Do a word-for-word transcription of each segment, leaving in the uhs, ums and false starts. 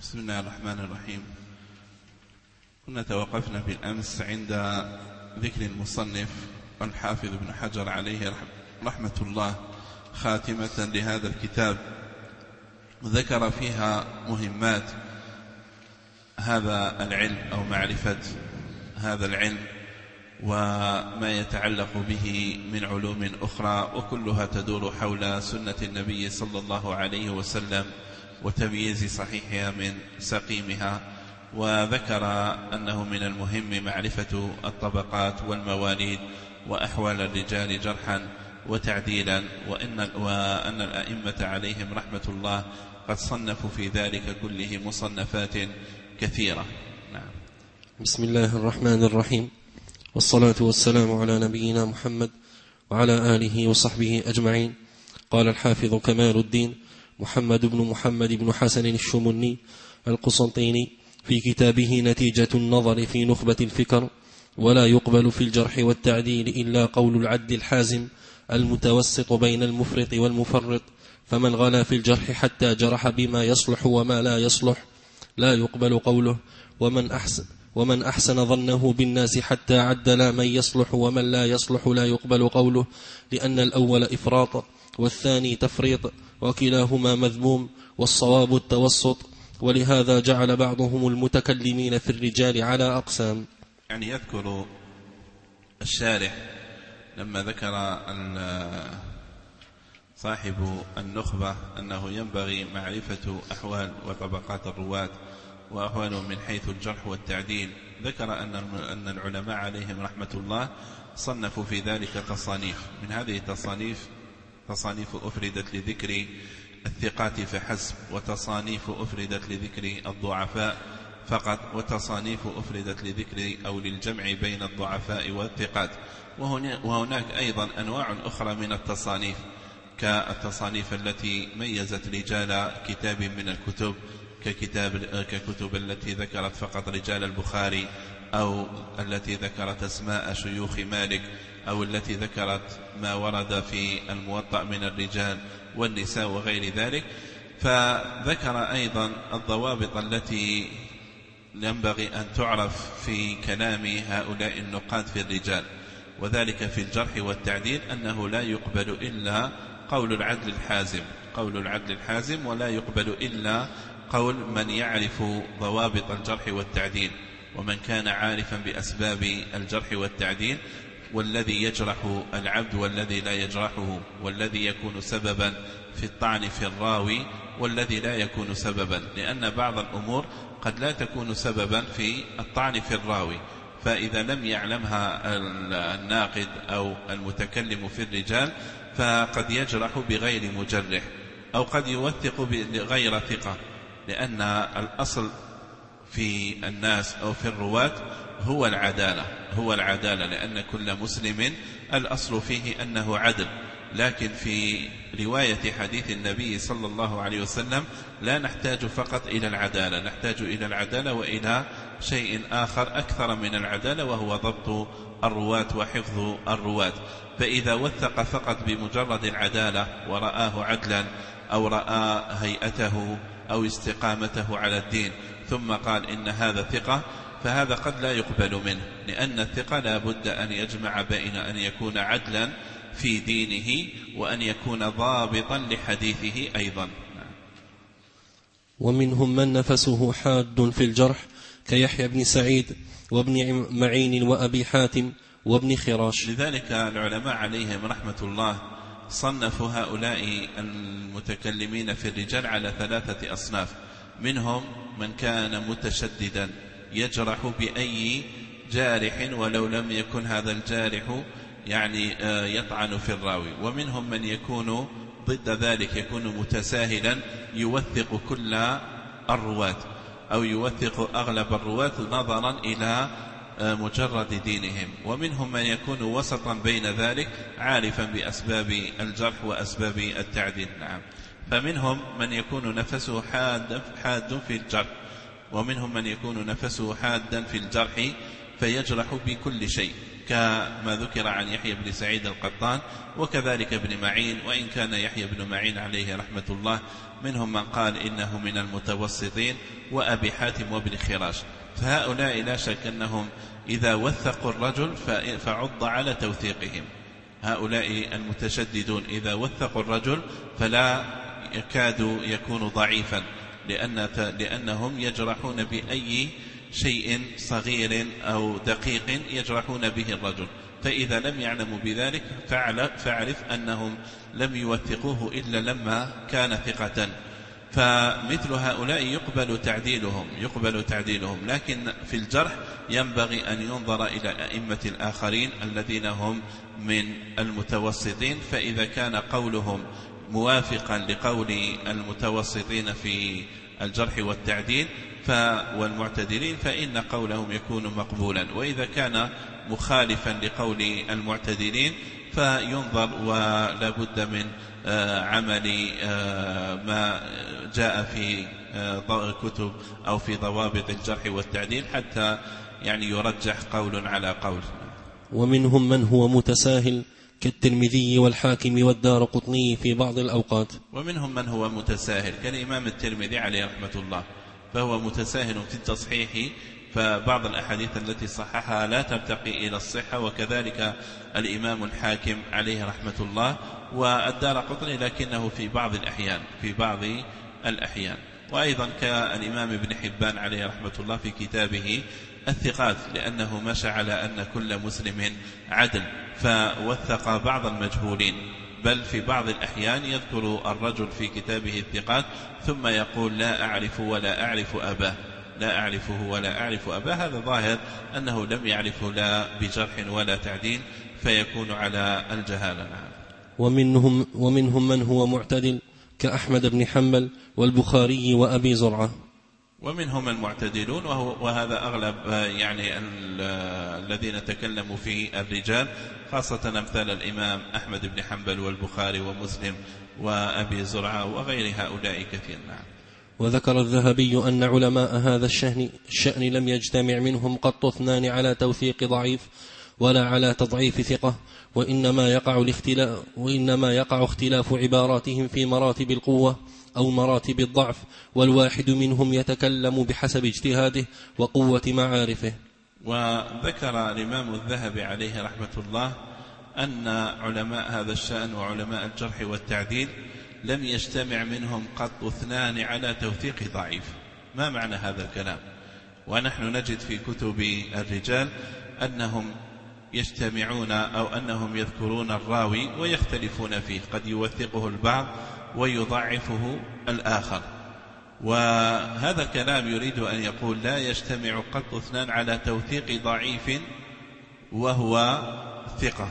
بسم الله الرحمن الرحيم. كنا توقفنا بالأمس عند ذكر المصنف الحافظ ابن حجر عليه رحمة الله خاتمة لهذا الكتاب، ذكر فيها مهمات هذا العلم أو معرفة هذا العلم وما يتعلق به من علوم أخرى، وكلها تدور حول سنة النبي صلى الله عليه وسلم وتمييز صحيحها من سقيمها. وذكر أنه من المهم معرفة الطبقات والمواليد وأحوال الرجال جرحا وتعديلا، وإن, وأن الأئمة عليهم رحمة الله قد صنفوا في ذلك كله مصنفات كثيرة. نعم. بسم الله الرحمن الرحيم، والصلاة والسلام على نبينا محمد وعلى آله وصحبه أجمعين. قال الحافظ كمال الدين محمد بن محمد بن حسن الشمني القسنطيني في كتابه نتيجة النظر في نخبة الفكر: ولا يقبل في الجرح والتعديل إلا قول العدل الحازم المتوسط بين المفرط والمفرط، فمن غلا في الجرح حتى جرح بما يصلح وما لا يصلح لا يقبل قوله، ومن أحسن, ومن أحسن ظنه بالناس حتى عدل من يصلح ومن لا يصلح لا يقبل قوله، لأن الأول إفراط والثاني تفريط، وكلاهما مذموم والصواب التوسط، ولهذا جعل بعضهم المتكلمين في الرجال على أقسام. يعني يذكر الشارح لما ذكر صاحب النخبة أنه ينبغي معرفة أحوال وطبقات الرواة وأحوالهم من حيث الجرح والتعديل، ذكر أن العلماء عليهم رحمة الله صنفوا في ذلك تصانيف. من هذه التصانيف تصانيف أفردت لذكر الثقات فحسب، وتصانيف أفردت لذكر الضعفاء فقط، وتصانيف أفردت لذكر أو للجمع بين الضعفاء والثقات. وهناك أيضا أنواع أخرى من التصانيف كالتصانيف التي ميزت رجال كتاب من الكتب ككتاب ككتب التي ذكرت فقط رجال البخاري، أو التي ذكرت أسماء شيوخ مالك، أو التي ذكرت ما ورد في الموطأ من الرجال والنساء وغير ذلك. فذكر أيضا الضوابط التي ينبغي أن تعرف في كلام هؤلاء النقاد في الرجال، وذلك في الجرح والتعديل أنه لا يقبل إلا قول العدل الحازم قول العدل الحازم ولا يقبل إلا قول من يعرف ضوابط الجرح والتعديل، ومن كان عارفا بأسباب الجرح والتعديل، والذي يجرح العبد والذي لا يجرحه، والذي يكون سببا في الطعن في الراوي والذي لا يكون سببا، لأن بعض الأمور قد لا تكون سببا في الطعن في الراوي، فإذا لم يعلمها الناقد أو المتكلم في الرجال فقد يجرح بغير مجرح، أو قد يوثق بغير ثقة، لأن الأصل في الناس أو في الرواة هو العدالة هو العدالة لأن كل مسلم الأصل فيه أنه عدل. لكن في رواية حديث النبي صلى الله عليه وسلم لا نحتاج فقط إلى العدالة، نحتاج إلى العدالة وإلى شيء آخر أكثر من العدالة، وهو ضبط الرواة وحفظ الرواة. فإذا وثق فقط بمجرد العدالة ورآه عدلا، أو رأى هيئته أو استقامته على الدين ثم قال إن هذا ثقة، فهذا قد لا يقبل منه، لأن الثقة لا بد أن يجمع بين أن يكون عدلا في دينه وأن يكون ضابطا لحديثه أيضا. ومنهم من نفسه حاد في الجرح كيحيى بن سعيد وابن معين وأبي حاتم وابن خراش. لذلك العلماء عليهم رحمة الله صنفوا هؤلاء المتكلمين في الرجال على ثلاثة أصناف. منهم من كان متشددا يجرح بأي جارح ولو لم يكن هذا الجارح يعني يطعن في الراوي، ومنهم من يكون ضد ذلك، يكون متساهلا يوثق كل الرواة أو يوثق أغلب الرواة نظرا إلى مجرد دينهم، ومنهم من يكون وسطا بين ذلك عارفا بأسباب الجرح وأسباب التعديل. نعم. فمنهم من يكون نفسه حاد, حاد في الجرح، ومنهم من يكون نفسه حادا في الجرح فيجرح بكل شيء، كما ذكر عن يحيى بن سعيد القطان وكذلك ابن معين، وإن كان يحيى بن معين عليه رحمة الله منهم من قال إنه من المتوسطين، وأبي حاتم وابن خراش. فهؤلاء لا شك أنهم إذا وثقوا الرجل فعض على توثيقهم. هؤلاء المتشددون إذا وثقوا الرجل فلا يكاد يكون ضعيفا، لأن لأنهم يجرحون بأي شيء صغير أو دقيق يجرحون به الرجل، فإذا لم يعلموا بذلك فاعرف أنهم لم يوثقوه إلا لما كان ثقة. فمثل هؤلاء يقبل تعديلهم يقبل تعديلهم لكن في الجرح ينبغي أن ينظر إلى أئمة الآخرين الذين هم من المتوسطين، فإذا كان قولهم موافقا لقول المتوسطين في الجرح والتعديل والمعتدلين فإن قولهم يكون مقبولا، وإذا كان مخالفا لقول المعتدلين فينظر ولا بد من عمل ما جاء في كتب أو في ضوابط الجرح والتعديل حتى يعني يرجح قول على قول. ومنهم من هو متساهل كالترمذي والحاكم والدارقطني في بعض الأوقات. ومنهم من هو متساهل كالإمام الترمذي عليه رحمة الله، فهو متساهل في التصحيح، فبعض الأحاديث التي صححها لا ترتقي إلى الصحة، وكذلك الإمام الحاكم عليه رحمة الله، والدارقطني لكنه في بعض الأحيان في بعض الأحيان وأيضا كالإمام ابن حبان عليه رحمة الله في كتابه الثقات، لأنه مشى على أن كل مسلم عدل فوثق بعض المجهولين، بل في بعض الأحيان يذكر الرجل في كتابه الثقات ثم يقول لا أعرف ولا أعرف أباه لا أعرفه ولا أعرف أباه. هذا ظاهر أنه لم يعرفه لا بجرح ولا تعديل فيكون على الجهالة. ومنهم, ومنهم من هو معتدل كأحمد بن حنبل والبخاري وأبي زرعة. ومنهم المعتدلون وهذا أغلب يعني الذين تكلموا في الرجال، خاصة أمثال الإمام أحمد بن حنبل والبخاري ومسلم وأبي زرعة وغير هؤلاء كثير. نعم. وذكر الذهبي أن علماء هذا الشأن, الشأن لم يجتمع منهم قط اثنان على توثيق ضعيف ولا على تضعيف ثقة، وإنما يقع الاختلاف, وإنما يقع اختلاف عباراتهم في مراتب القوة أو مراتب الضعف، والواحد منهم يتكلم بحسب اجتهاده وقوة معارفه. وذكر الإمام الذهبي عليه رحمة الله أن علماء هذا الشأن وعلماء الجرح والتعديل لم يجتمع منهم قط اثنان على توثيق ضعيف. ما معنى هذا الكلام؟ ونحن نجد في كتب الرجال أنهم يجتمعون أو أنهم يذكرون الراوي ويختلفون فيه، قد يوثقه البعض ويضعفه الآخر، وهذا الكلام يريد أن يقول لا يجتمع قط اثنان على توثيق ضعيف وهو ثقة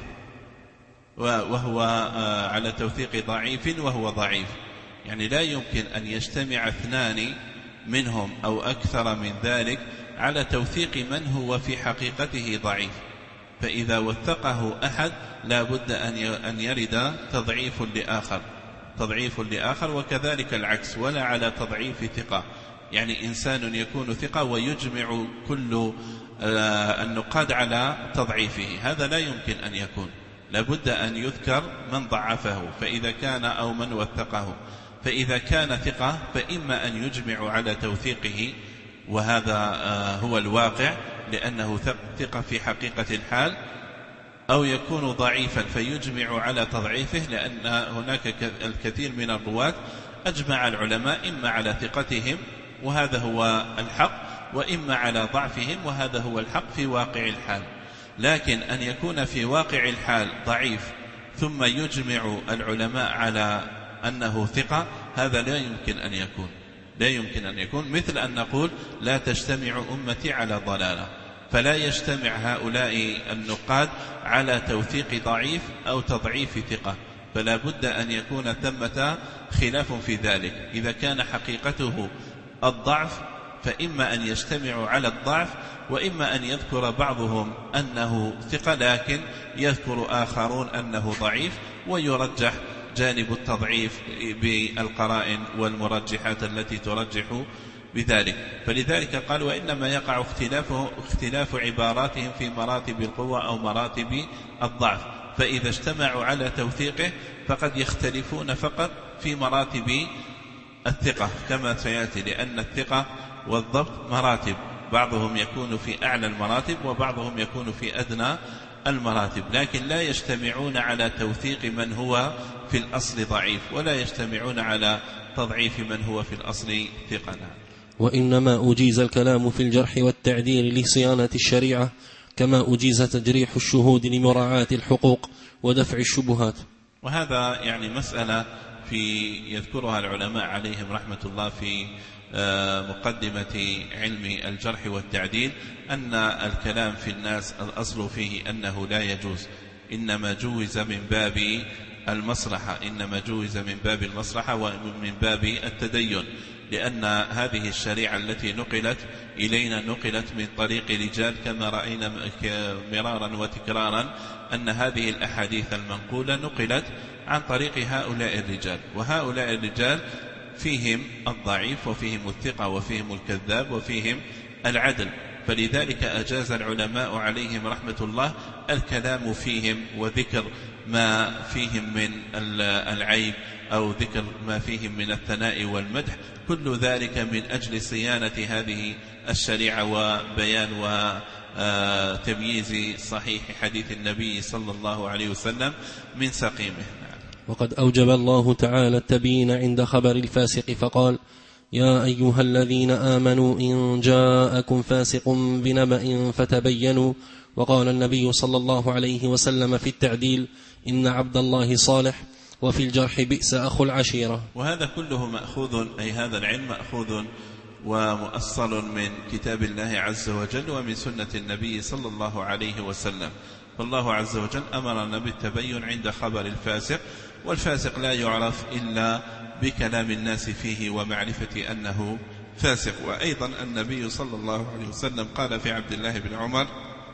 وهو على توثيق ضعيف وهو ضعيف، يعني لا يمكن أن يجتمع اثنان منهم أو أكثر من ذلك على توثيق من هو في حقيقته ضعيف، فإذا وثقه أحد لا بد أن يرد تضعيف لآخر تضعيف لآخر وكذلك العكس، ولا على تضعيف ثقة، يعني إنسان يكون ثقة ويجمع كل النقاد على تضعيفه، هذا لا يمكن أن يكون، لابد أن يذكر من ضعفه فإذا كان أو من وثقه، فإذا كان ثقة فإما أن يجمع على توثيقه وهذا هو الواقع لأنه ثقة في حقيقة الحال، أو يكون ضعيفا فيجمع على تضعيفه لأن هناك الكثير من الرواة أجمع العلماء إما على ثقتهم وهذا هو الحق، وإما على ضعفهم وهذا هو الحق في واقع الحال. لكن أن يكون في واقع الحال ضعيف ثم يجمع العلماء على أنه ثقة، هذا لا يمكن أن يكون لا يمكن أن يكون مثل أن نقول لا تجتمع أمتي على ضلالة، فلا يجتمع هؤلاء النقاد على توثيق ضعيف أو تضعيف ثقة، فلا بد أن يكون ثمة خلاف في ذلك. إذا كان حقيقته الضعف فإما أن يجتمعوا على الضعف، وإما أن يذكر بعضهم أنه ثقة لكن يذكر آخرون أنه ضعيف، ويرجح جانب التضعيف بالقرائن والمرجحات التي ترجح بذلك. فلذلك قال وإنما يقع اختلاف, اختلاف عباراتهم في مراتب القوة أو مراتب الضعف، فإذا اجتمعوا على توثيقه فقد يختلفون فقط في مراتب الثقة كما سيأتي، لأن الثقة والضبط مراتب، بعضهم يكون في أعلى المراتب وبعضهم يكون في أدنى المراتب، لكن لا يجتمعون على توثيق من هو في الأصل ضعيف، ولا يجتمعون على تضعيف من هو في الأصل ثقة. وإنما أجيز الكلام في الجرح والتعديل لصيانة الشريعة، كما أجيز تجريح الشهود لمراعاة الحقوق ودفع الشبهات. وهذا يعني مسألة في يذكرها العلماء عليهم رحمة الله في مقدمة علم الجرح والتعديل، أن الكلام في الناس الأصل فيه أنه لا يجوز، إنما جوز من باب المصلحة، إنما جوز من باب المصلحة ومن باب التدين، لأن هذه الشريعة التي نقلت إلينا نقلت من طريق رجال، كما رأينا مرارا وتكرارا أن هذه الأحاديث المنقولة نقلت عن طريق هؤلاء الرجال، وهؤلاء الرجال فيهم الضعيف وفيهم الثقة وفيهم الكذاب وفيهم العدل، فلذلك أجاز العلماء عليهم رحمة الله الكلام فيهم وذكر ما فيهم من العيب أو ذكر ما فيهم من الثناء والمدح، كل ذلك من أجل صيانة هذه الشريعة وبيان وتمييز صحيح حديث النبي صلى الله عليه وسلم من سقيمه. وقد أوجب الله تعالى التبيين عند خبر الفاسق فقال: يا أيها الذين آمنوا إن جاءكم فاسق بنبأ فتبينوا. وقال النبي صلى الله عليه وسلم في التعديل: إن عبد الله صالح. وفي الجرح بئس أخو العشيرة. وهذا كله مأخوذ، أي هذا العلم مأخوذ ومؤصل من كتاب الله عز وجل ومن سنة النبي صلى الله عليه وسلم، فالله عز وجل أمرنا بالتبين عند خبر الفاسق، والفاسق لا يعرف إلا بكلام الناس فيه ومعرفة أنه فاسق. وأيضا النبي صلى الله عليه وسلم قال في عبد الله بن عمر: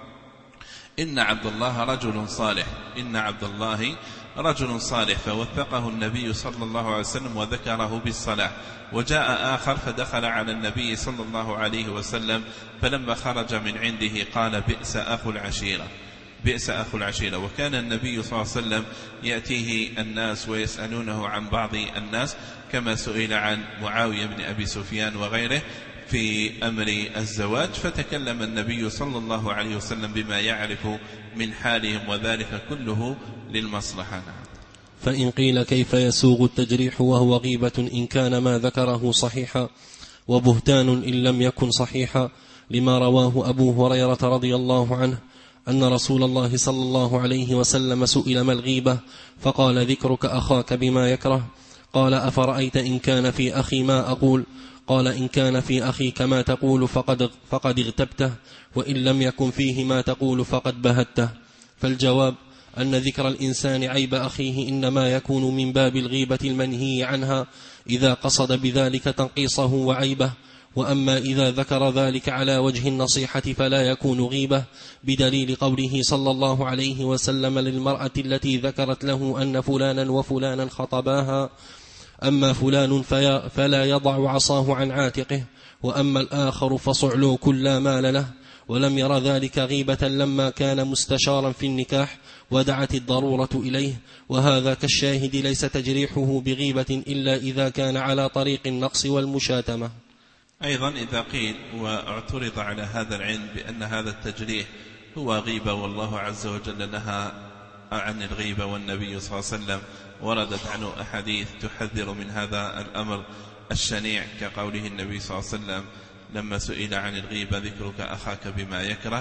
إن عبد الله رجل صالح، إن عبد الله رجل صالح، فوثقه النبي صلى الله عليه وسلم وذكره بالصلاح. وجاء آخر فدخل على النبي صلى الله عليه وسلم، فلما خرج من عنده قال: بئس أخو العشيرة، بئس أخو العشيرة. وكان النبي صلى الله عليه وسلم يأتيه الناس ويسألونه عن بعض الناس، كما سئل عن معاوية بن أبي سفيان وغيره في أمر الزواج، فتكلم النبي صلى الله عليه وسلم بما يعرف من حالهم، وذلك كله للمصلحة. فإن قيل كيف يسوغ التجريح وهو غيبة إن كان ما ذكره صحيحا، وبهتان إن لم يكن صحيحا، لما رواه أبو هريرة رضي الله عنه أن رسول الله صلى الله عليه وسلم سئل ما الغيبة، فقال: ذكرك أخاك بما يكره. قال: أفرأيت إن كان في أخي ما أقول؟ قال: إن كان في أخيك ما تقول فقد, فقد اغتبته، وإن لم يكن فيه ما تقول فقد بهته. فالجواب أن ذكر الإنسان عيب أخيه إنما يكون من باب الغيبة المنهي عنها إذا قصد بذلك تنقيصه وعيبه، وأما إذا ذكر ذلك على وجه النصيحة فلا يكون غيبة، بدليل قوله صلى الله عليه وسلم للمرأة التي ذكرت له أن فلانا وفلانا خطباها: أما فلان فلا يضع عصاه عن عاتقه، وأما الآخر فصعلو كل مال له. ولم ير ذلك غيبة لما كان مستشارا في النكاح ودعت الضرورة إليه، وهذا كالشاهد ليس تجريحه بغيبة إلا إذا كان على طريق النقص والمشاتمة. أيضا إذا قيل واعترض على هذا العلم بأن هذا التجريح هو غيبة، والله عز وجل نهى عن الغيبة، والنبي صلى الله عليه وسلم وردت عنه أحاديث تحذر من هذا الأمر الشنيع، كقوله النبي صلى الله عليه وسلم لما سئل عن الغيبة: ذكرك أخاك بما يكره،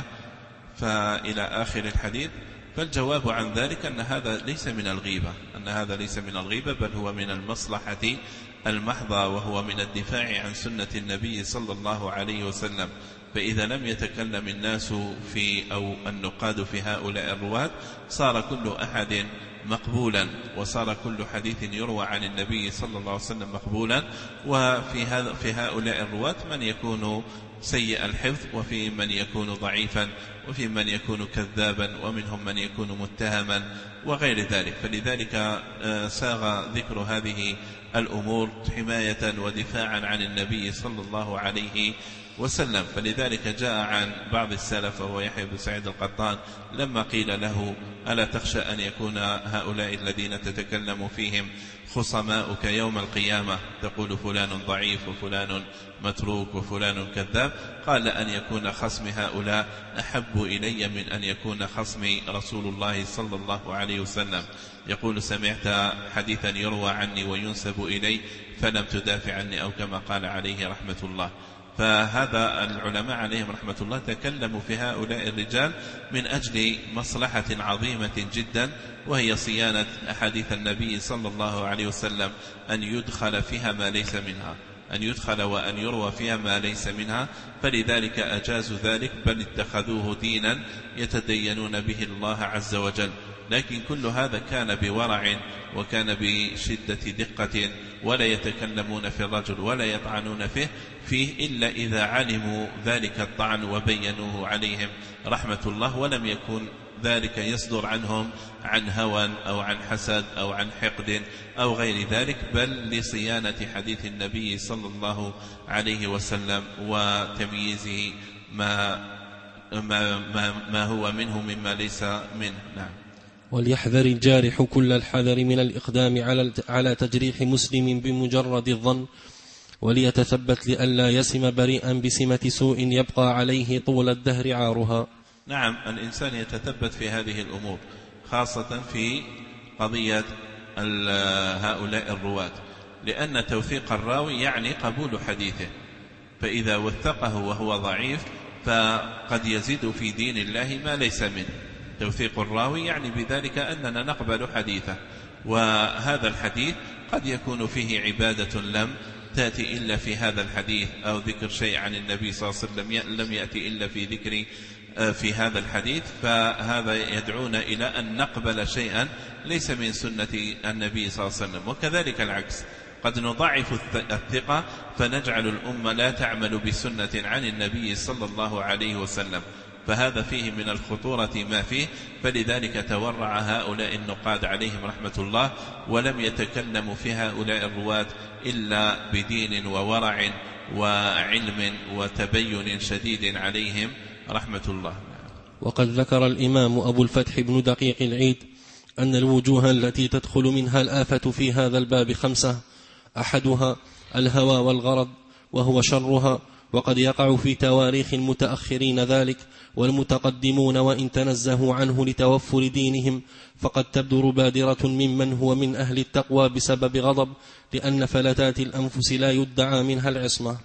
فإلى آخر الحديث. فالجواب عن ذلك أن هذا ليس من الغيبة، أن هذا ليس من الغيبة، بل هو من المصلحة المحضة، وهو من الدفاع عن سنة النبي صلى الله عليه وسلم. فإذا لم يتكلم الناس في أو النقاد في هؤلاء الرواة صار كل أحد مقبولا، وصار كل حديث يروى عن النبي صلى الله عليه وسلم مقبولا. وفي هذا في هؤلاء الرواة من يكون سيء الحفظ، وفي من يكون ضعيفا، وفي من يكون كذابا، ومنهم من يكون متهما وغير ذلك. فلذلك ساغ ذكر هذه الأمور حماية ودفاعا عن النبي صلى الله عليه وسلم. فلذلك جاء عن بعض السلف وهو يحيى بن سعيد القطان لما قيل له ألا تخشى أن يكون هؤلاء الذين تتكلم فيهم خصماؤك يوم القيامة تقول فلان ضعيف وفلان متروك وفلان كذاب، قال أن يكون خصم هؤلاء أحب إلي من أن يكون خصم رسول الله صلى الله عليه وسلم. يقول سمعت حديثا يروى عني وينسب إلي فلم تدافع عني، أو كما قال عليه رحمة الله. فهذا العلماء عليهم رحمة الله تكلموا في هؤلاء الرجال من أجل مصلحة عظيمة جدا، وهي صيانة أحاديث النبي صلى الله عليه وسلم، أن يدخل فيها ما ليس منها، أن يدخل وأن يروى فيها ما ليس منها. فلذلك أجازوا ذلك، بل اتخذوه دينا يتدينون به الله عز وجل. لكن كل هذا كان بورع وكان بشدة دقة، ولا يتكلمون في الرجل ولا يطعنون فيه فيه إلا إذا علموا ذلك الطعن وبينوه عليهم رحمة الله، ولم يكن ذلك يصدر عنهم عن هوى أو عن حسد أو عن حقد أو غير ذلك، بل لصيانة حديث النبي صلى الله عليه وسلم وتمييزه ما, ما, ما, ما هو منه مما ليس منه. نعم. وليحذر الجارح كل الحذر من الإقدام على على تجريح مسلم بمجرد الظن، وليتثبت لئلا يسم بريئا بسمة سوء يبقى عليه طول الدهر عارها. نعم، الإنسان يتثبت في هذه الأمور، خاصة في قضية هؤلاء الرواة، لأن توثيق الراوي يعني قبول حديثه، فإذا وثقه وهو ضعيف فقد يزيد في دين الله ما ليس منه. توثيق الراوي يعني بذلك أننا نقبل حديثه، وهذا الحديث قد يكون فيه عبادة لم تأتي إلا في هذا الحديث، أو ذكر شيء عن النبي صلى الله عليه وسلم لم يأتي إلا في ذكر في هذا الحديث، فهذا يدعونا إلى أن نقبل شيئا ليس من سنة النبي صلى الله عليه وسلم. وكذلك العكس، قد نضعف الثقة فنجعل الأمة لا تعمل بسنة عن النبي صلى الله عليه وسلم، فهذا فيه من الخطورة ما فيه. فلذلك تورع هؤلاء النقاد عليهم رحمة الله، ولم يتكلموا في هؤلاء الرواة إلا بدين وورع وعلم وتبين شديد عليهم رحمة الله. وقد ذكر الإمام أبو الفتح بن دقيق العيد أن الوجوه التي تدخل منها الآفة في هذا الباب خمسة: أحدها الهوى والغرض وهو شرها، وقد يقع في تواريخ المتأخرين ذلك، والمتقدمون وإن تنزهوا عنه لتوفر دينهم فقد تبدر بادرة ممن هو من أهل التقوى بسبب غضب، لأن فلتات الأنفس لا يدعى منها العصمة.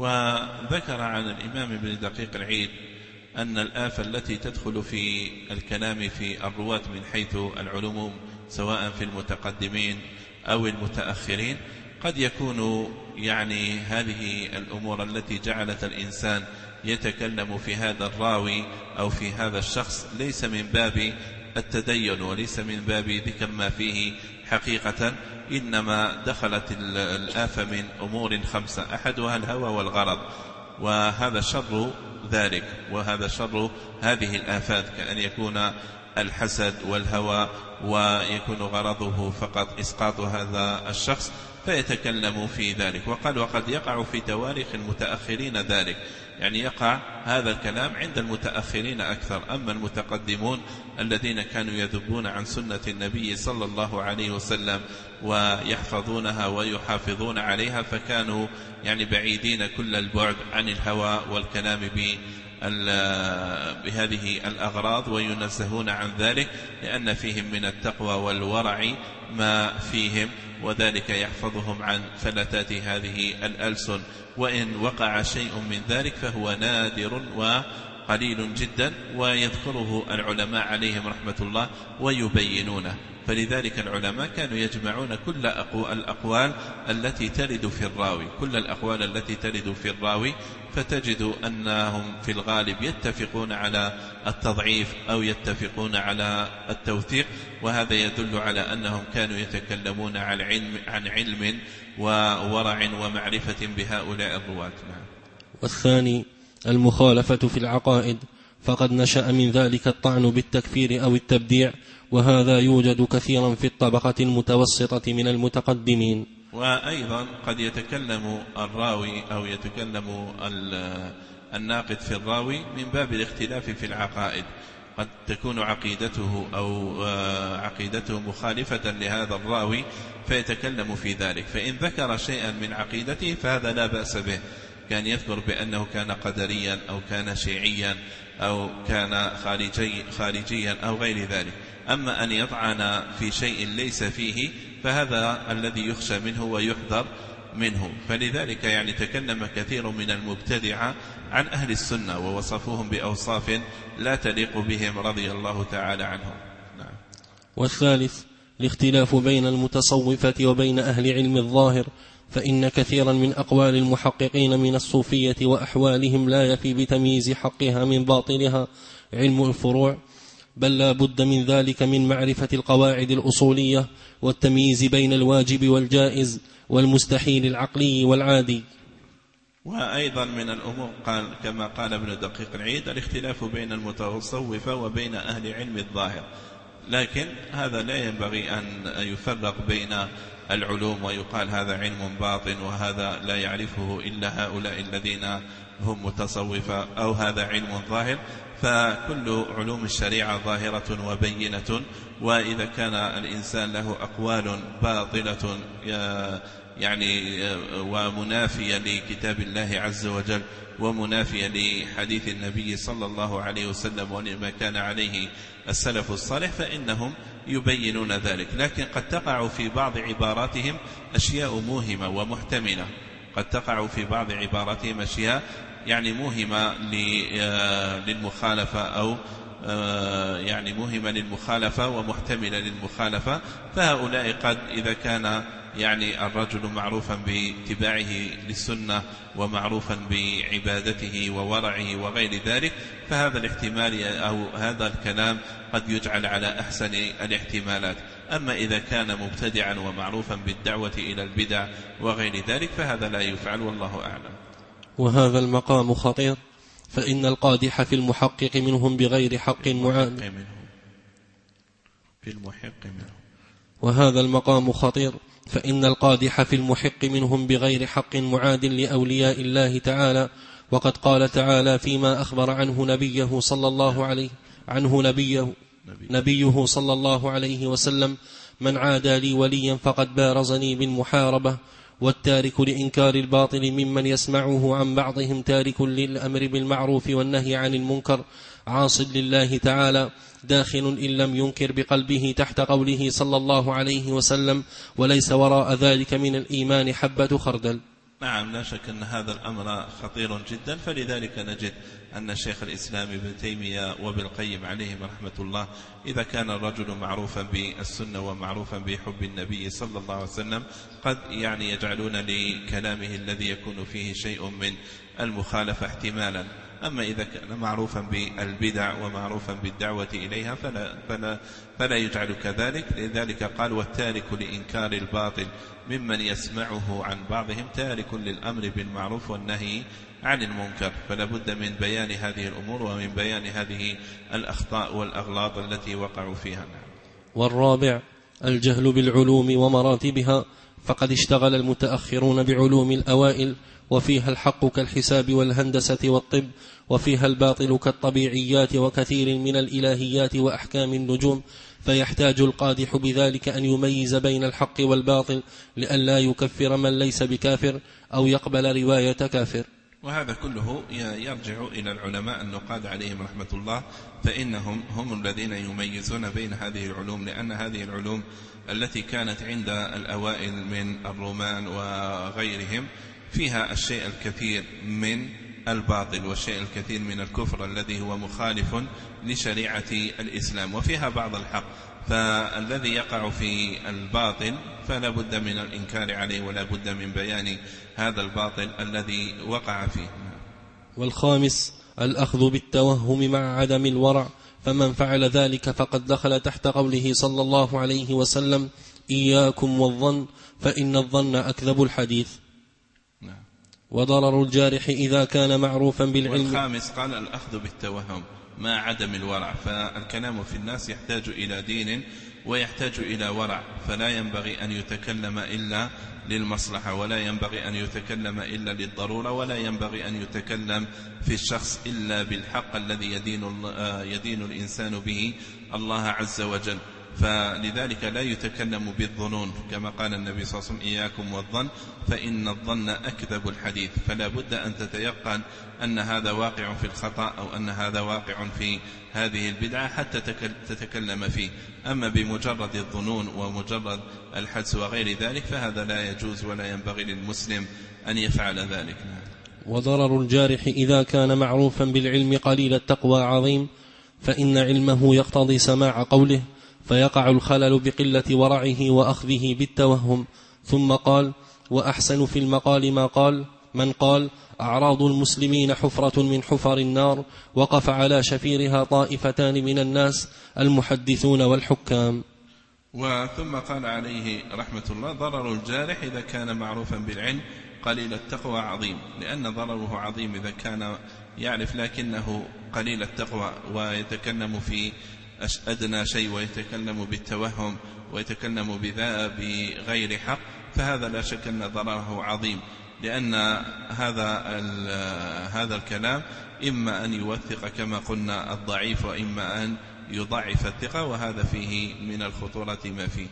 وذكر عن الإمام ابن دقيق العيد أن الآفة التي تدخل في الكلام في الرواة من حيث العلوم سواء في المتقدمين أو المتأخرين قد يكون يعني هذه الأمور التي جعلت الإنسان يتكلم في هذا الراوي أو في هذا الشخص ليس من باب التدين وليس من باب ذكر ما فيه حقيقة، إنما دخلت الآفة من أمور خمسة: أحدها الهوى والغرض، وهذا شر ذلك، وهذا شر هذه الآفات، كأن يكون الحسد والهوى ويكون غرضه فقط إسقاط هذا الشخص فيتكلم في ذلك. وقال وقد يقع في تواريخ المتأخرين ذلك، يعني يقع هذا الكلام عند المتأخرين أكثر. أما المتقدمون الذين كانوا يذبون عن سنة النبي صلى الله عليه وسلم ويحفظونها ويحافظون عليها فكانوا يعني بعيدين كل البعد عن الهوى والكلام بهذه الأغراض، وينزهون عن ذلك لأن فيهم من التقوى والورع ما فيهم، وذلك يحفظهم عن فلتات هذه الألسن. وإن وقع شيء من ذلك فهو نادر وقليل جدا، ويذكره العلماء عليهم رحمة الله ويبينونه. فلذلك العلماء كانوا يجمعون كل الأقوال التي ترد في الراوي، كل الأقوال التي ترد في الراوي، فتجد أنهم في الغالب يتفقون على التضعيف أو يتفقون على التوثيق، وهذا يدل على أنهم كانوا يتكلمون عن علم, عن علم وورع ومعرفة بهؤلاء الرواة. والثاني المخالفة في العقائد، فقد نشأ من ذلك الطعن بالتكفير أو التبديع، وهذا يوجد كثيرا في الطبقة المتوسطة من المتقدمين. وأيضا قد يتكلم الراوي أو يتكلم الناقد في الراوي من باب الاختلاف في العقائد، قد تكون عقيدته أو عقيدته مخالفة لهذا الراوي فيتكلم في ذلك، فإن ذكر شيئا من عقيدته فهذا لا بأس به، كان يذكر بأنه كان قدريا أو كان شيعيا أو كان خارجي خارجيا أو غير ذلك. أما أن يطعن في شيء ليس فيه فهذا الذي يخشى منه ويحذر منه. فلذلك يعني تكلم كثير من المبتدعة عن أهل السنة ووصفوهم بأوصاف لا تليق بهم رضي الله تعالى عنهم. نعم. والثالث الاختلاف بين المتصوفة وبين أهل علم الظاهر، فإن كثيرا من أقوال المحققين من الصوفية وأحوالهم لا يفي بتمييز حقها من باطلها علم الفروع، بل لا بد من ذلك من معرفة القواعد الأصولية والتمييز بين الواجب والجائز والمستحيل العقلي والعادي. وأيضا من الأمور قال كما قال ابن دقيق العيد الاختلاف بين المتصوفة وبين أهل علم الظاهر، لكن هذا لا ينبغي أن يفرق بين العلوم ويقال هذا علم باطن وهذا لا يعرفه إلا هؤلاء الذين هم متصوفة، أو هذا علم ظاهر، فكل علوم الشريعة ظاهرة وبينة. وإذا كان الإنسان له أقوال باطلة يعني ومنافية لكتاب الله عز وجل ومنافية لحديث النبي صلى الله عليه وسلم ولما كان عليه السلف الصالح فإنهم يبينون ذلك، لكن قد تقع في بعض عباراتهم أشياء موهمة ومحتملة، قد تقع في بعض عباراتهم أشياء يعني موهمة للمخالفة أو يعني موهمة للمخالفة ومحتملة للمخالفة، فهؤلاء قد إذا كان يعني الرجل معروفا باتباعه للسنة ومعروفا بعبادته وورعه وغير ذلك، فهذا الاحتمال أو هذا الكلام قد يجعل على أحسن الاحتمالات. أما إذا كان مبتدعا ومعروفا بالدعوة إلى البدع وغير ذلك فهذا لا يفعل، والله أعلم. وهذا المقام خطير، فإن القادح في المحقق منهم بغير حق معان في المحق منهم وهذا المقام خطير فإن القادح في المحق منهم بغير حق معاد لأولياء الله تعالى، وقد قال تعالى فيما أخبر عنه نبيه صلى الله عليه عنه نبيه نبيه صلى الله عليه وسلم: من عادى لي وليا فقد بارزني بالمحاربة. والتارك لإنكار الباطل ممن يسمعه عن بعضهم تارك للأمر بالمعروف والنهي عن المنكر عاص لله تعالى، داخل إن لم ينكر بقلبه تحت قوله صلى الله عليه وسلم: وليس وراء ذلك من الإيمان حبة خردل. نعم، لا شك أن هذا الأمر خطير جدا، فلذلك نجد أن الشيخ الإسلام ابن تيمية وابن القيم عليهم رحمة الله إذا كان الرجل معروفا بالسنة ومعروفا بحب النبي صلى الله عليه وسلم قد يعني يجعلون لكلامه الذي يكون فيه شيء من المخالفة احتمالا. أما إذا كان معروفا بالبدع ومعروفا بالدعوة إليها فلا, فلا, فلا يجعل كذلك. لذلك قال: والتارك لإنكار الباطل ممن يسمعه عن بعضهم تارك للأمر بالمعروف والنهي عن المنكر. فلا بد من بيان هذه الأمور ومن بيان هذه الأخطاء والأغلاط التي وقعوا فيها. والرابع الجهل بالعلوم ومراتبها، فقد اشتغل المتأخرون بعلوم الأوائل، وفيها الحق كالحساب والهندسة والطب، وفيها الباطل كالطبيعيات وكثير من الإلهيات وأحكام النجوم، فيحتاج القادح بذلك أن يميز بين الحق والباطل لئلا يكفر من ليس بكافر أو يقبل رواية كافر. وهذا كله يرجع إلى العلماء النقاد عليهم رحمة الله، فإنهم هم الذين يميزون بين هذه العلوم، لأن هذه العلوم التي كانت عند الأوائل من الرومان وغيرهم فيها الشيء الكثير من الباطل والشيء الكثير من الكفر الذي هو مخالف لشريعة الإسلام، وفيها بعض الحق. فالذي يقع في الباطل فلا بد من الإنكار عليه ولا بد من بيان هذا الباطل الذي وقع فيه. والخامس الأخذ بالتوهم مع عدم الورع، فمن فعل ذلك فقد دخل تحت قوله صلى الله عليه وسلم: إياكم والظن فإن الظن أكذب الحديث. وضرر الجارح إذا كان معروفا بالعلم. والخامس قال: الأخذ بالتوهم مع عدم الورع، فالكلام في الناس يحتاج إلى دين ويحتاج إلى ورع، فلا ينبغي أن يتكلم إلا للمصلحة، ولا ينبغي أن يتكلم إلا للضرورة، ولا ينبغي أن يتكلم في الشخص إلا بالحق الذي يدين, يدين الإنسان به الله عز وجل. فلذلك لا يتكلم بالظنون، كما قال النبي صلى الله عليه وسلم: إياكم والظن فإن الظن أكذب الحديث. فلا بد أن تتيقن أن هذا واقع في الخطأ أو أن هذا واقع في هذه البدعة حتى تتكلم فيه. أما بمجرد الظنون ومجرد الحدس وغير ذلك فهذا لا يجوز ولا ينبغي للمسلم أن يفعل ذلك. وضرر الجارح إذا كان معروفا بالعلم قليل التقوى عظيم، فإن علمه يقتضي سماع قوله، فيقع الخلل بقلة ورعه وأخذه بالتوهم. ثم قال: وأحسن في المقال ما قال من قال: أعراض المسلمين حفرة من حفر النار، وقف على شفيرها طائفتان من الناس، المحدثون والحكام. وثم قال عليه رحمة الله: ضرر الجارح إذا كان معروفا بالعلم قليل التقوى عظيم، لأن ضرره عظيم إذا كان يعرف لكنه قليل التقوى ويتكلم في أدنى شيء ويتكلم بالتوهم ويتكلم بذا بغير حق، فهذا لا شك أن ضرره عظيم، لأن هذا هذا الكلام إما أن يوثق كما قلنا الضعيف، وإما أن يضعف الثقة، وهذا فيه من الخطورة ما فيه.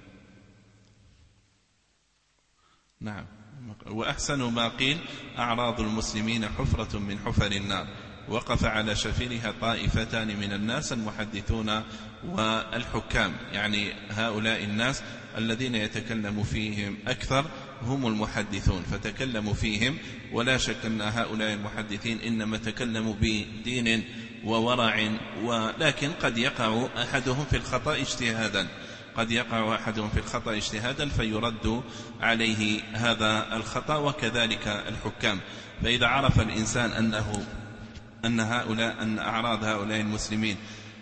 نعم. وأحسن ما قيل: أعراض المسلمين حفرة من حفر النار، وقف على شفيرها طائفتان من الناس، المحدثون والحكام، يعني هؤلاء الناس الذين يتكلم فيهم أكثر هم المحدثون، فتكلموا فيهم. ولا شك أن هؤلاء المحدثين إنما تكلموا بدين وورع، ولكن قد يقع أحدهم في الخطأ اجتهادا قد يقع أحدهم في الخطأ اجتهادا فيرد عليه هذا الخطأ، وكذلك الحكام. فإذا عرف الإنسان أنه أن هؤلاء أن أعراض هؤلاء المسلمين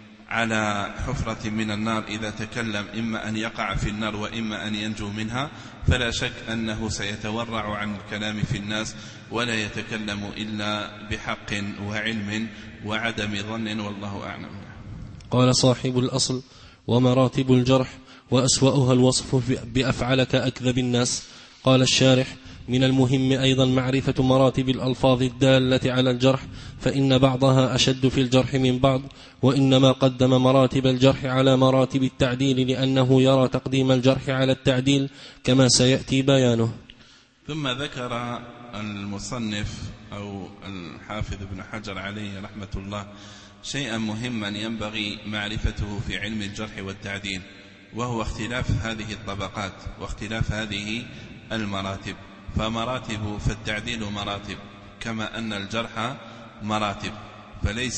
على حفرة من النار، إذا تكلم إما أن يقع في النار وإما أن ينجو منها، فلا شك أنه سيتورع عن الكلام في الناس، ولا يتكلم إلا بحق وعلم وعدم ظن، والله أعلم. قال صاحب الأصل: ومراتب الجرح وأسوأها الوصف بأفعلك أكذب الناس. قال الشارح: من المهم أيضا معرفة مراتب الألفاظ الدالة على الجرح، فإن بعضها أشد في الجرح من بعض، وإنما قدم مراتب الجرح على مراتب التعديل لأنه يرى تقديم الجرح على التعديل كما سيأتي بيانه. ثم ذكر المصنف أو الحافظ ابن حجر عليه رحمة الله شيئا مهما ينبغي معرفته في علم الجرح والتعديل، وهو اختلاف هذه الطبقات واختلاف هذه المراتب. فمراتب فالتعديل مراتب، كما أن الجرح مراتب، فليس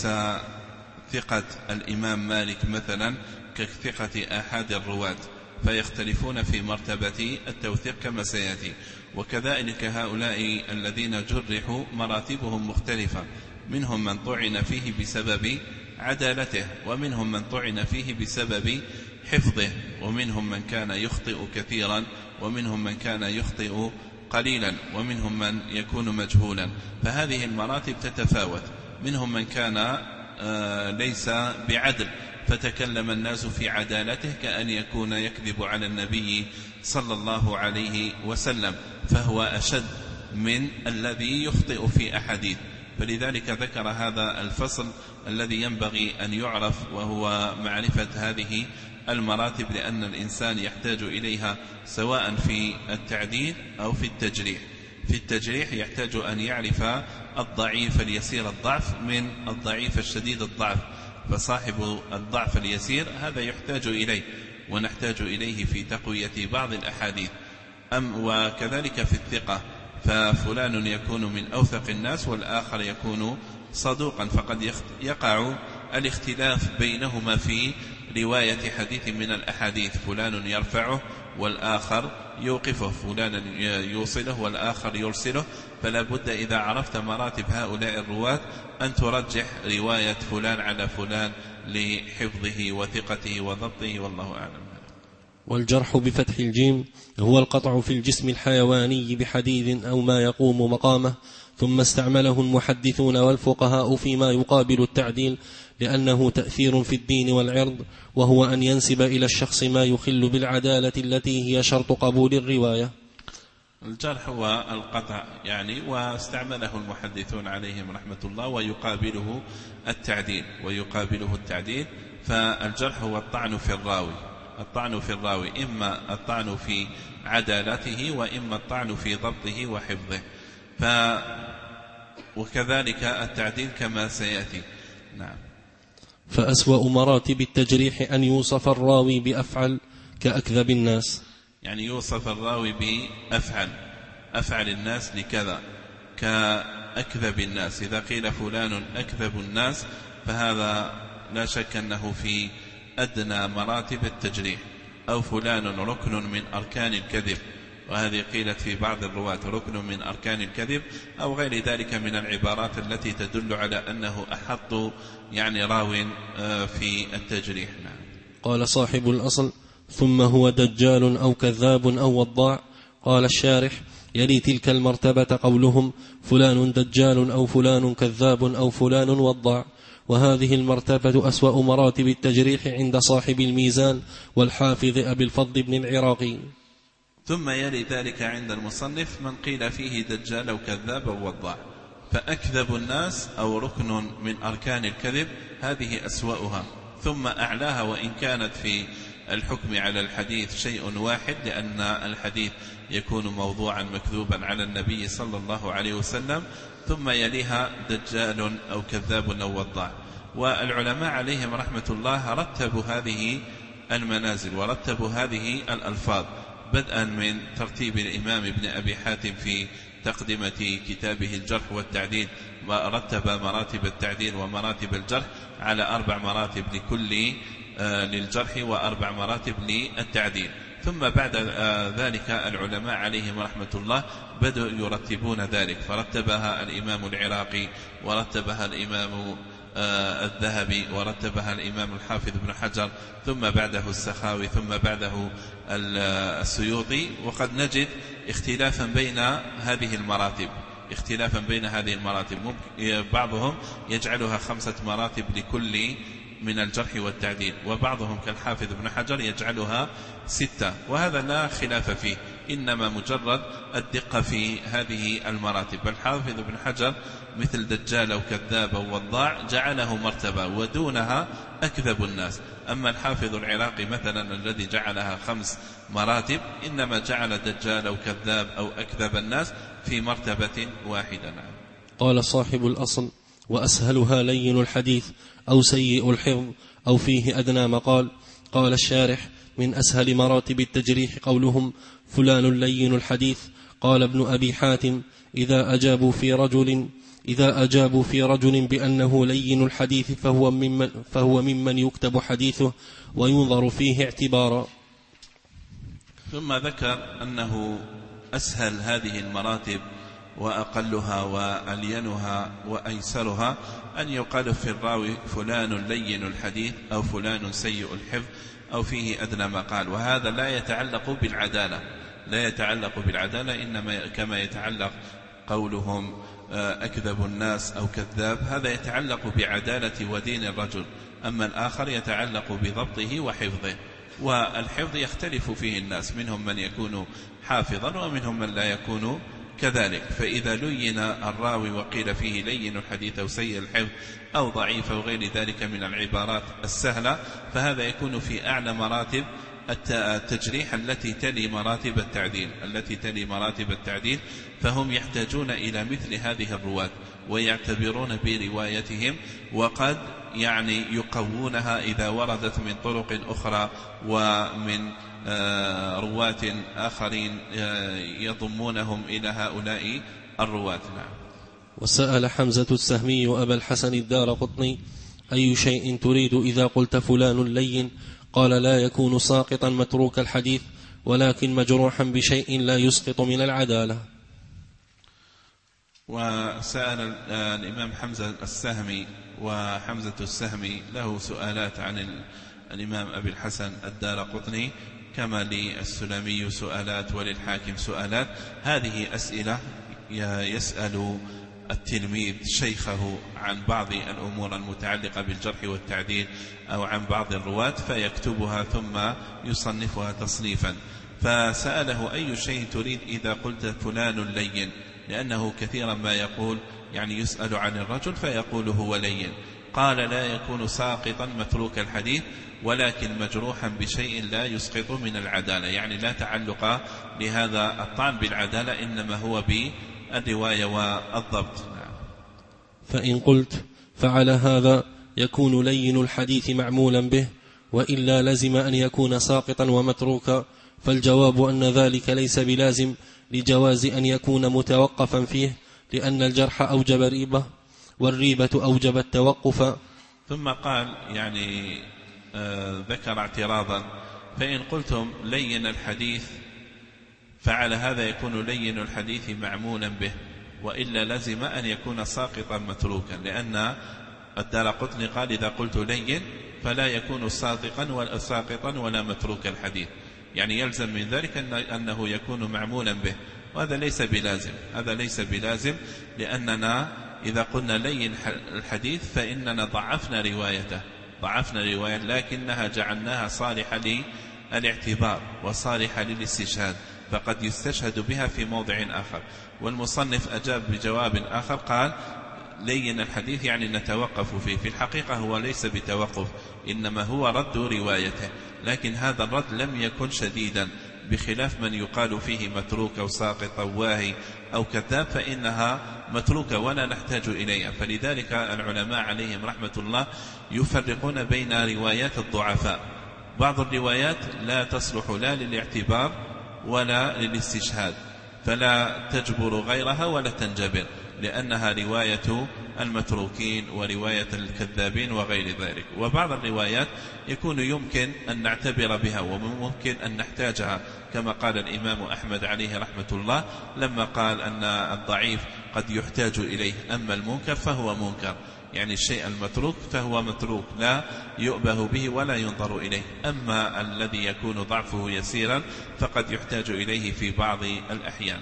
ثقة الإمام مالك مثلا كثقة أحد الرواة، فيختلفون في مرتبة التوثيق كما سيأتي. وكذلك هؤلاء الذين جرحوا مراتبهم مختلفة، منهم من طعن فيه بسبب عدالته، ومنهم من طعن فيه بسبب حفظه، ومنهم من كان يخطئ كثيرا، ومنهم من كان يخطئ قليلا، ومنهم من يكون مجهولا. فهذه المراتب تتفاوت. منهم من كان ليس بعدل، فتكلم الناس في عدالته كأن يكون يكذب على النبي صلى الله عليه وسلم، فهو أشد من الذي يخطئ في أحاديث. فلذلك ذكر هذا الفصل الذي ينبغي أن يعرف، وهو معرفة هذه المراتب، لأن الإنسان يحتاج إليها سواء في التعديل أو في التجريح. في التجريح يحتاج أن يعرف الضعيف اليسير الضعف من الضعيف الشديد الضعف، فصاحب الضعف اليسير هذا يحتاج إليه، ونحتاج إليه في تقوية بعض الأحاديث. أم وكذلك في الثقة، ففلان يكون من أوثق الناس والآخر يكون صدوقا، فقد يقع الاختلاف بينهما في رواية حديث من الأحاديث، فلان يرفعه والآخر يوقفه، فلان يوصله والآخر يرسله. فلا بد إذا عرفت مراتب هؤلاء الرواة أن ترجح رواية فلان على فلان لحفظه وثقته وضبطه، والله أعلم. والجرح بفتح الجيم هو القطع في الجسم الحيواني بحديد أو ما يقوم مقامه، ثم استعمله المحدثون والفقهاء فيما يقابل التعديل، لأنه تأثير في الدين والعرض، وهو أن ينسب إلى الشخص ما يخل بالعدالة التي هي شرط قبول الرواية. الجرح هو القطع يعني، واستعمله المحدثون عليهم رحمة الله، ويقابله التعديل ويقابله التعديل فالجرح هو الطعن في الراوي، الطعن في الراوي إما الطعن في عدالته وإما الطعن في ضبطه وحفظه، ف وكذلك التعديل كما سيأتي. نعم. فأسوأ مراتب التجريح أن يوصف الراوي بأفعل كأكذب الناس، يعني يوصف الراوي بأفعل أفعل الناس لكذا، كأكذب الناس. إذا قيل فلان أكذب الناس فهذا لا شك أنه في أدنى مراتب التجريح. أو فلان ركن من أركان الكذب، وهذه قيلت في بعض الرواة ركن من أركان الكذب، أو غير ذلك من العبارات التي تدل على أنه أحط يعني راو في التجريح. نعم. قال صاحب الأصل: ثم هو دجال أو كذاب أو وضاع. قال الشارح: يلي تلك المرتبة قولهم فلان دجال أو فلان كذاب أو فلان وضاع، وهذه المرتبة أسوأ مراتب التجريح عند صاحب الميزان والحافظ أبي الفضل بن العراقي. ثم يلي ذلك عند المصنف من قيل فيه دجال أو كذاب أو وضاع، فأكذب الناس أو ركن من أركان الكذب هذه أسوأها، ثم أعلاها وإن كانت في الحكم على الحديث شيء واحد، لأن الحديث يكون موضوعا مكذوبا على النبي صلى الله عليه وسلم، ثم يليها دجال أو كذاب أو وضاع. والعلماء عليهم رحمة الله رتبوا هذه المنازل ورتبوا هذه الألفاظ، بدءا من ترتيب الإمام ابن أبي حاتم في تقدمة كتابه الجرح والتعديل، ورتب مراتب التعديل ومراتب الجرح على أربع مراتب لكل للجرح وأربع مراتب للتعديل. ثم بعد ذلك العلماء عليهم رحمة الله بدأوا يرتبون ذلك، فرتبها الإمام العراقي ورتبها الإمام الذهبي ورتبها الإمام الحافظ بن حجر، ثم بعده السخاوي، ثم بعده السيوطي. وقد نجد اختلافا بين هذه المراتب اختلافا بين هذه المراتب ممكن بعضهم يجعلها خمسة مراتب لكل من الجرح والتعديل، وبعضهم كالحافظ بن حجر يجعلها ستة، وهذا لا خلاف فيه، إنما مجرد الدقة في هذه المراتب. الحافظ بن حجر مثل دجال أو كذاب أو وضاع جعله مرتبة، ودونها أكذب الناس. أما الحافظ العراقي مثلا الذي جعلها خمس مراتب إنما جعل دجال أو كذاب أو أكذب الناس في مرتبة واحدة. قال صاحب الأصل: وأسهلها لين الحديث أو سيء الحفظ أو فيه أدنى مقال. قال الشارح: من أسهل مراتب التجريح قولهم فلان لين الحديث. قال ابن أبي حاتم: إذا أجابوا في رجل إذا أجابوا في رجل بأنه لين الحديث فهو ممن, فهو ممن يكتب حديثه وينظر فيه اعتبارا. ثم ذكر أنه أسهل هذه المراتب وأقلها وألينها وأيسرها أن يقال في الراوي فلان لين الحديث أو فلان سيء الحفظ أو فيه أدنى مقال، وهذا لا يتعلق بالعدالة لا يتعلق بالعدالة إنما كما يتعلق قولهم أكذب الناس أو كذاب، هذا يتعلق بعدالة ودين الرجل، أما الآخر يتعلق بضبطه وحفظه. والحفظ يختلف فيه الناس، منهم من يكون حافظا ومنهم من لا يكون كذلك. فإذا لين الراوي وقيل فيه لين الحديث أو سيء الحفظ أو ضعيف أو غير ذلك من العبارات السهلة، فهذا يكون في أعلى مراتب التجريح التي تلي مراتب التعديل التي تلي مراتب التعديل فهم يحتاجون إلى مثل هذه الرواة ويعتبرون بروايتهم، وقد يعني يقوونها إذا وردت من طرق أخرى ومن رواة آخرين يضمونهم إلى هؤلاء الرواة. نعم. وسأل حمزة السهمي أبا الحسن الدارقطني: أي شيء تريد إذا قلت فلان لين؟ قال: لا يكون ساقطا متروك الحديث، ولكن مجروحا بشيء لا يسقط من العدالة. وسأل الإمام حمزة السهمي، وحمزة السهمي له سؤالات عن الإمام أبي الحسن الدارقطني، كما للسلمي سؤالات وللحاكم سؤالات. هذه أسئلة يسأل التلميذ شيخه عن بعض الأمور المتعلقة بالجرح والتعديل أو عن بعض الرواة فيكتبها ثم يصنفها تصنيفا. فسأله: أي شيء تريد إذا قلت فلان لين؟ لأنه كثيرا ما يقول يعني يسأل عن الرجل فيقول هو لين. قال: لا يكون ساقطا متروك الحديث، ولكن مجروحا بشيء لا يسقط من العدالة، يعني لا تعلق لهذا الطعن بالعدالة، إنما هو بالرواية والضبط. فإن قلت فعلى هذا يكون لين الحديث معمولا به، وإلا لزم أن يكون ساقطا ومتروكا، فالجواب أن ذلك ليس بلازم لجواز أن يكون متوقفا فيه، لأن الجرح أوجب ريبة والريبة أوجب التوقف. ثم قال يعني آه ذكر اعتراضا: فإن قلتم لين الحديث فعلى هذا يكون لين الحديث معمولا به، وإلا لزم أن يكون ساقطا متروكا، لأن الدارقطني قال: إذا قلت لين فلا يكون ساقطا ولا ساقطا ولا متروك الحديث، يعني يلزم من ذلك أنه يكون معمولا به، وهذا ليس بلازم. هذا ليس بلازم لأننا إذا قلنا لين الحديث فإننا ضعفنا روايته ضعفنا رواية لكنها جعلناها صالحة للاعتبار وصالحة للاستشهاد، فقد يستشهد بها في موضع آخر. والمصنف أجاب بجواب آخر قال: لين الحديث يعني نتوقف فيه. في الحقيقة هو ليس بتوقف، إنما هو رد روايته، لكن هذا الرد لم يكن شديدا، بخلاف من يقال فيه متروك أو ساقط أو واهي أو كذاب، فإنها متروكة ولا نحتاج إليها. فلذلك العلماء عليهم رحمة الله يفرقون بين روايات الضعفاء. بعض الروايات لا تصلح لا للاعتبار ولا للاستشهاد، فلا تجبر غيرها ولا تنجبر، لأنها رواية المتروكين ورواية الكذابين وغير ذلك. وبعض الروايات يكون يمكن أن نعتبر بها وممكن أن نحتاجها، كما قال الإمام أحمد عليه رحمة الله لما قال أن الضعيف قد يحتاج إليه، أما المنكر فهو منكر، يعني الشيء المتروك فهو متروك لا يؤبه به ولا ينظر إليه، أما الذي يكون ضعفه يسيرا فقد يحتاج إليه في بعض الأحيان.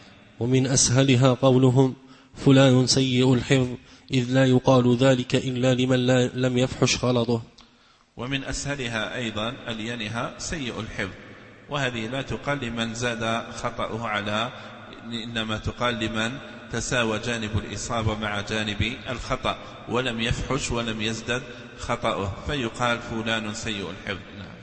ومن أسهلها قولهم: فلان سيء الحفظ، إذ لا يقال ذلك إلا لمن لم يفحش خلطه. ومن أسهلها أيضا ألينها سيء الحفظ، وهذه لا تقال لمن زاد خطأه على، إنما تقال لمن تساوى جانب الإصابة مع جانب الخطأ ولم يفحش ولم يزدد خطأه، فيقال فلان سيء الحفظ.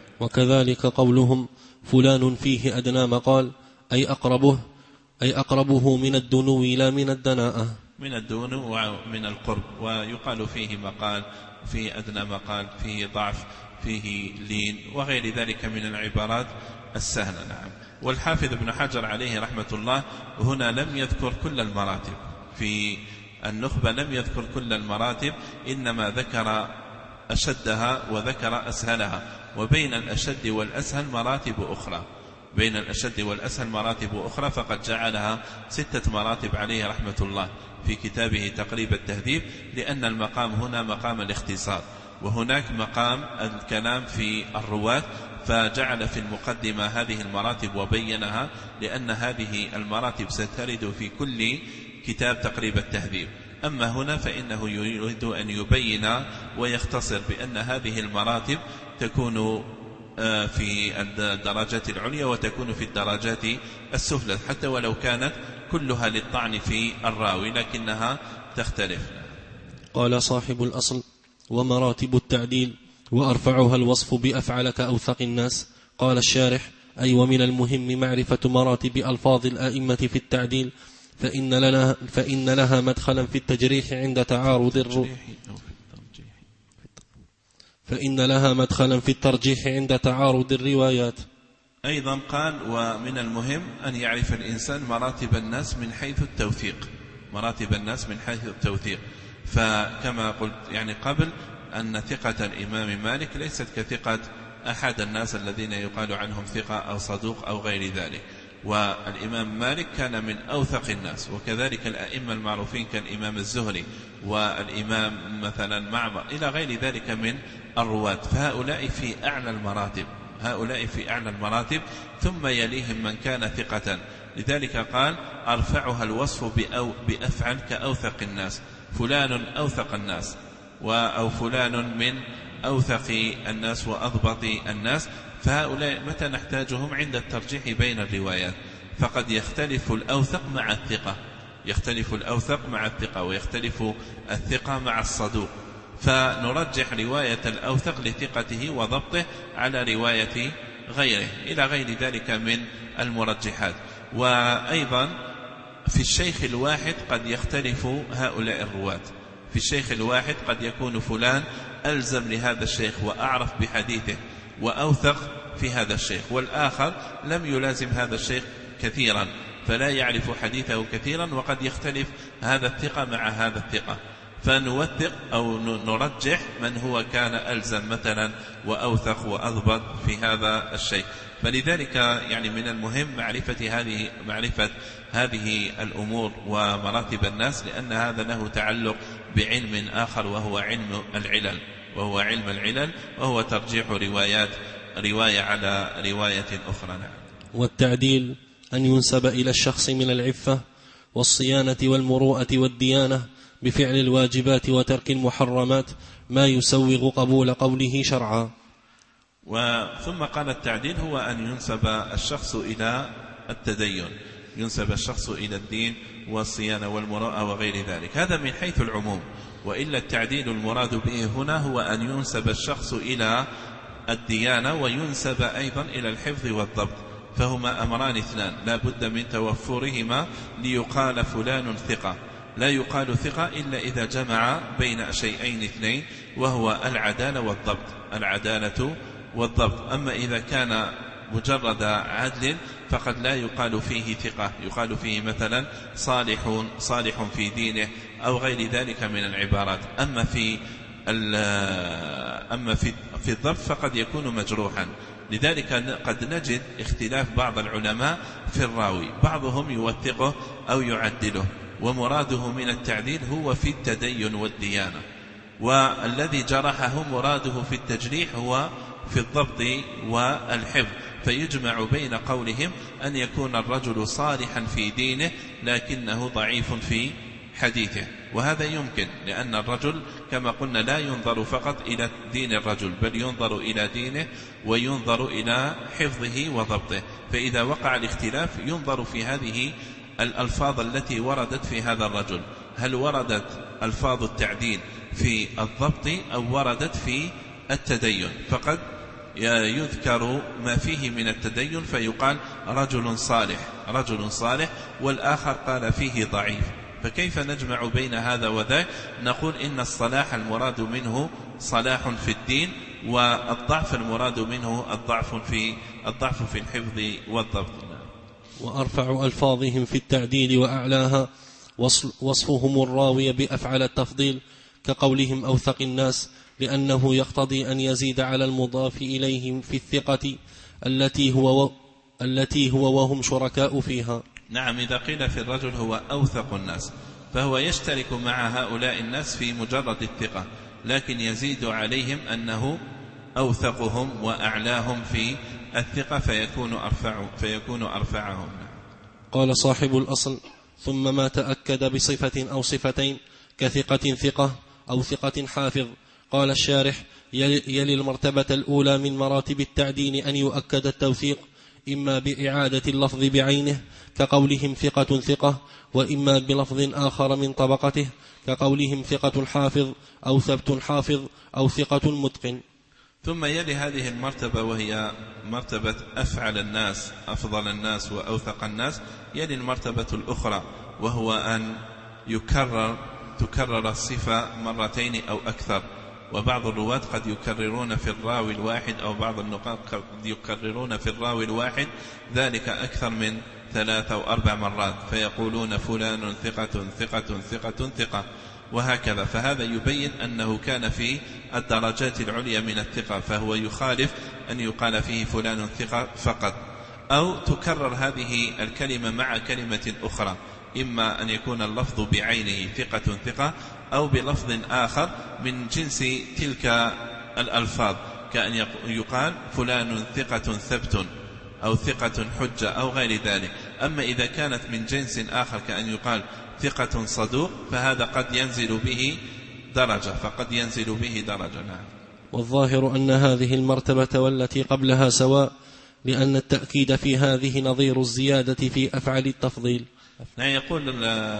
وكذلك قولهم: فلان فيه أدنى مقال، أي أقربه أي أقربه من الدنو لا من الدناءة، من الدنو ومن القرب. ويقال فيه مقال، فيه أدنى مقال، فيه ضعف، فيه لين وغير ذلك من العبارات السهلة. نعم. والحافظ ابن حجر عليه رحمة الله هنا لم يذكر كل المراتب، في النخبة لم يذكر كل المراتب، إنما ذكر أشدها وذكر أسهلها، وبين الأشد والأسهل مراتب أخرى بين الأشد والأسهل مراتب أخرى فقد جعلها ستة مراتب عليه رحمة الله في كتابه تقريب التهذيب، لأن المقام هنا مقام الاختصار، وهناك مقام الكلام في الرواة، فجعل في المقدمة هذه المراتب وبينها، لأن هذه المراتب سترد في كل كتاب تقريب التهذيب. أما هنا فإنه يريد أن يبين ويختصر بأن هذه المراتب تكون في الدرجات العليا وتكون في الدرجات السفلى، حتى ولو كانت كلها للطعن في الراوي لكنها تختلف. قال صاحب الأصل: ومراتب التعديل وأرفعها الوصف بأفعل كأوثق الناس. قال الشارح: أي ومن المهم معرفة مراتب ألفاظ الآئمة في التعديل، فإن لها, فإن لها مدخلا في التجريح عند تعارض الرو فإن لها مدخلا في الترجيح عند تعارض الروايات. أيضا قال: ومن المهم أن يعرف الإنسان مراتب الناس من حيث التوثيق مراتب الناس من حيث التوثيق فكما قلت يعني قبل أن ثقة الإمام مالك ليست كثقة أحد الناس الذين يقال عنهم ثقة أو صدوق أو غير ذلك، والإمام مالك كان من أوثق الناس، وكذلك الأئمة المعروفين كالإمام الزهري والإمام مثلا معمر إلى غير ذلك من الرواة، فهؤلاء في أعلى المراتب هؤلاء في أعلى المراتب، ثم يليهم من كان ثقة. لذلك قال أرفعها الوصف بأو بأفعل كأوثق الناس، فلان أوثق الناس، أو فلان من أوثق الناس وأضبط الناس. فهؤلاء متى نحتاجهم؟ عند الترجيح بين الروايات، فقد يختلف الأوثق مع الثقة، يختلف الأوثق مع الثقة، ويختلف الثقة مع الصدوق، فنرجح رواية الأوثق لثقته وضبطه على رواية غيره، إلى غير ذلك من المرجحات. وأيضا في الشيخ الواحد قد يختلف هؤلاء الرواة، في الشيخ الواحد قد يكون فلان ألزم لهذا الشيخ وأعرف بحديثه وأوثق في هذا الشيخ، والآخر لم يلازم هذا الشيخ كثيرا فلا يعرف حديثه كثيرا، وقد يختلف هذا الثقة مع هذا الثقة، فنوثق أو نرجح من هو كان ألزم مثلا وأوثق وأضبط في هذا الشيء. فلذلك يعني من المهم معرفة هذه معرفة هذه الأمور ومراتب الناس، لأن هذا له تعلق بعلم آخر وهو علم العلل، وهو علم العلل وهو ترجيح روايات رواية على رواية أخرى. نعم. والتعديل أن ينسب إلى الشخص من العفة والصيانة والمروءة والديانة بفعل الواجبات وترك المحرمات ما يسوغ قبول قوله شرعا. وثم قال التعديل هو أن ينسب الشخص إلى التدين، ينسب الشخص إلى الدين والصيانة والمروءة وغير ذلك، هذا من حيث العموم. وإلا التعديل المراد به هنا هو أن ينسب الشخص إلى الديانة وينسب أيضا إلى الحفظ والضبط، فهما أمران اثنان لا بد من توفرهما ليقال فلان ثقة. لا يقال ثقة إلا إذا جمع بين شيئين اثنين، وهو العدالة والضبط، العدالة والضبط. أما إذا كان مجرد عدل فقد لا يقال فيه ثقة، يقال فيه مثلا صالح صالح في دينه أو غير ذلك من العبارات. أما في أما في في الضبط فقد يكون مجروحا. لذلك قد نجد اختلاف بعض العلماء في الراوي، بعضهم يوثقه أو يعدله، ومراده من التعديل هو في التدين والديانة، والذي جرحه مراده في التجريح هو في الضبط والحفظ. فيجمع بين قولهم أن يكون الرجل صالحا في دينه لكنه ضعيف في حديثه، وهذا يمكن، لأن الرجل كما قلنا لا ينظر فقط إلى دين الرجل، بل ينظر إلى دينه وينظر إلى حفظه وضبطه. فإذا وقع الاختلاف ينظر في هذه الألفاظ التي وردت في هذا الرجل، هل وردت ألفاظ التعديل في الضبط أو وردت في التدين؟ فقد يذكر ما فيه من التدين فيقال رجل صالح رجل صالح والآخر قال فيه ضعيف، فكيف نجمع بين هذا وذاك؟ نقول إن الصلاح المراد منه صلاح في الدين، والضعف المراد منه الضعف في الضعف في الحفظ والضبط. وأرفع ألفاظهم في التعديل وأعلاها وصفهم الراوي بأفعل التفضيل كقولهم أوثق الناس، لأنه يقتضي أن يزيد على المضاف إليهم في الثقة التي هو و... التي هو وهم شركاء فيها. نعم، إذا قيل في الرجل هو أوثق الناس فهو يشترك مع هؤلاء الناس في مجرد الثقة، لكن يزيد عليهم أنه أوثقهم وأعلاهم في الثقة فيكون أرفع فيكون أرفعهم. قال صاحب الأصل: ثم ما تأكد بصفة أو صفتين كثقة ثقة أو ثقة حافظ. قال الشارح: يلي المرتبة الأولى من مراتب التعديل أن يؤكد التوثيق إما بإعادة اللفظ بعينه كقولهم ثقة ثقة، وإما بلفظ آخر من طبقته كقولهم ثقة حافظ أو ثبت حافظ أو ثقة متقن. ثم يلي هذه المرتبة وهي مرتبة أفعل الناس أفضل الناس وأوثق الناس، يلي المرتبة الأخرى وهو أن يكرر تكرر الصفة مرتين أو أكثر، وبعض الرواة قد يكررون في الراوي الواحد أو بعض النقاط قد يكررون في الراوي الواحد ذلك أكثر من ثلاث أو أربع مرات، فيقولون فلان ثقة ثقة ثقة ثقة وهكذا. فهذا يبين أنه كان في الدرجات العليا من الثقة، فهو يخالف أن يقال فيه فلان ثقة فقط. أو تكرر هذه الكلمة مع كلمة أخرى، إما أن يكون اللفظ بعينه ثقة ثقة أو بلفظ آخر من جنس تلك الألفاظ، كأن يقال فلان ثقة ثبت أو ثقة حجة أو غير ذلك. أما إذا كانت من جنس آخر كأن يقال ثقة صدوق فهذا قد ينزل به درجة فقد ينزل به درجة. نعم. والظاهر أن هذه المرتبة والتي قبلها سواء، لأن التأكيد في هذه نظير الزيادة في أفعال التفضيل. نعم. يقول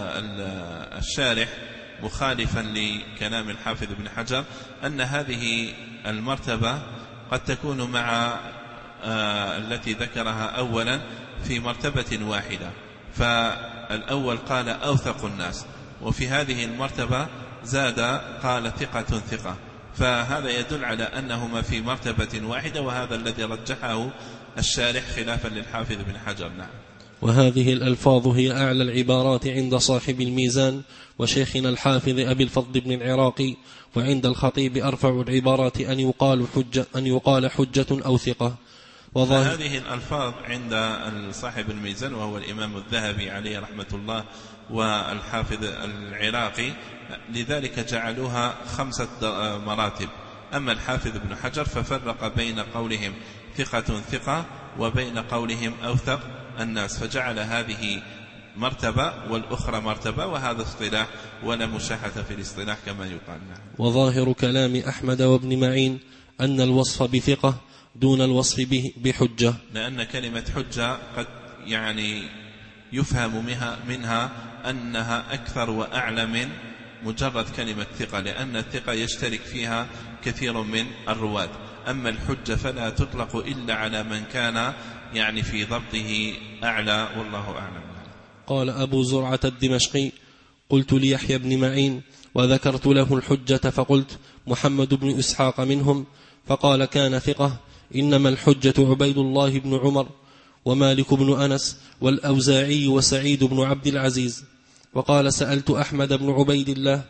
الشارح مخالفا لكلام الحافظ ابن حجر أن هذه المرتبة قد تكون مع آه التي ذكرها أولا في مرتبة واحدة، فالأول قال أوثق الناس، وفي هذه المرتبة زاد قال ثقة ثقة، فهذا يدل على أنهما في مرتبة واحدة، وهذا الذي رجحه الشارح خلافا للحافظ ابن حجر. نعم. وهذه الألفاظ هي أعلى العبارات عند صاحب الميزان وشيخنا الحافظ أبي الفضل بن العراقي، وعند الخطيب أرفع العبارات أن يقال حجة, أن يقال حجة أو ثقة. وهذه الألفاظ عند صاحب الميزان وهو الإمام الذهبي عليه رحمة الله والحافظ العراقي، لذلك جعلوها خمسة مراتب. أما الحافظ ابن حجر ففرق بين قولهم ثقة ثقة وبين قولهم أوثق الناس، فجعل هذه مرتبة والأخرى مرتبة، وهذا اصطلاح ولا مشاحة في الاصطلاح كما يقال. وظاهر كلام أحمد وابن معين أن الوصف بثقة دون الوصف به بحجة، لأن كلمة حجة قد يعني يفهم منها, منها أنها أكثر وأعلى من مجرد كلمة ثقة، لأن الثقة يشترك فيها كثير من الرواة. أما الحجة فلا تطلق إلا على من كان يعني في ضبطه أعلى، والله أعلم. قال أبو زرعة الدمشقي: قلت ليحيى بن معين وذكرت له الحجة فقلت محمد بن إسحاق منهم، فقال كان ثقة، إنما الحجة عبيد الله بن عمر ومالك بن أنس والأوزاعي وسعيد بن عبد العزيز. وقال سألت أحمد بن عبيد الله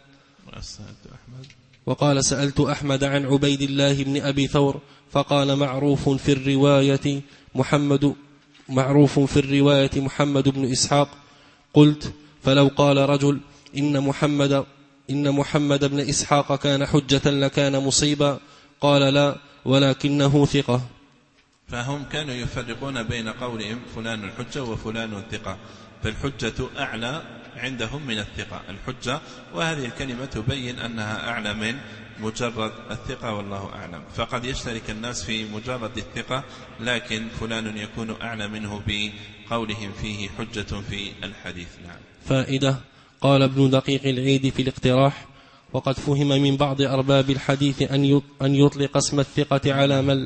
وقال سألت أحمد عن عبيد الله بن أبي ثور، فقال معروف في الرواية محمد معروف في الرواية محمد بن إسحاق. قلت: فلو قال رجل إن محمد إن محمد بن إسحاق كان حجة لكان مصيبا؟ قال: لا، ولكنه ثقة. فهم كانوا يفرقون بين قولهم فلان حجة وفلان ثقة، فالحجة أعلى عندهم من الثقة الحجة، وهذه الكلمة تبين أنها أعلى من مجرد الثقة، والله أعلم. فقد يشترك الناس في مجرد الثقة، لكن فلان يكون أعلى منه بقولهم فيه حجة في الحديث. نعم. فائدة: قال ابن دقيق العيد في الاقتراح: وقد فهم من بعض أرباب الحديث أن يطلق اسم الثقة على من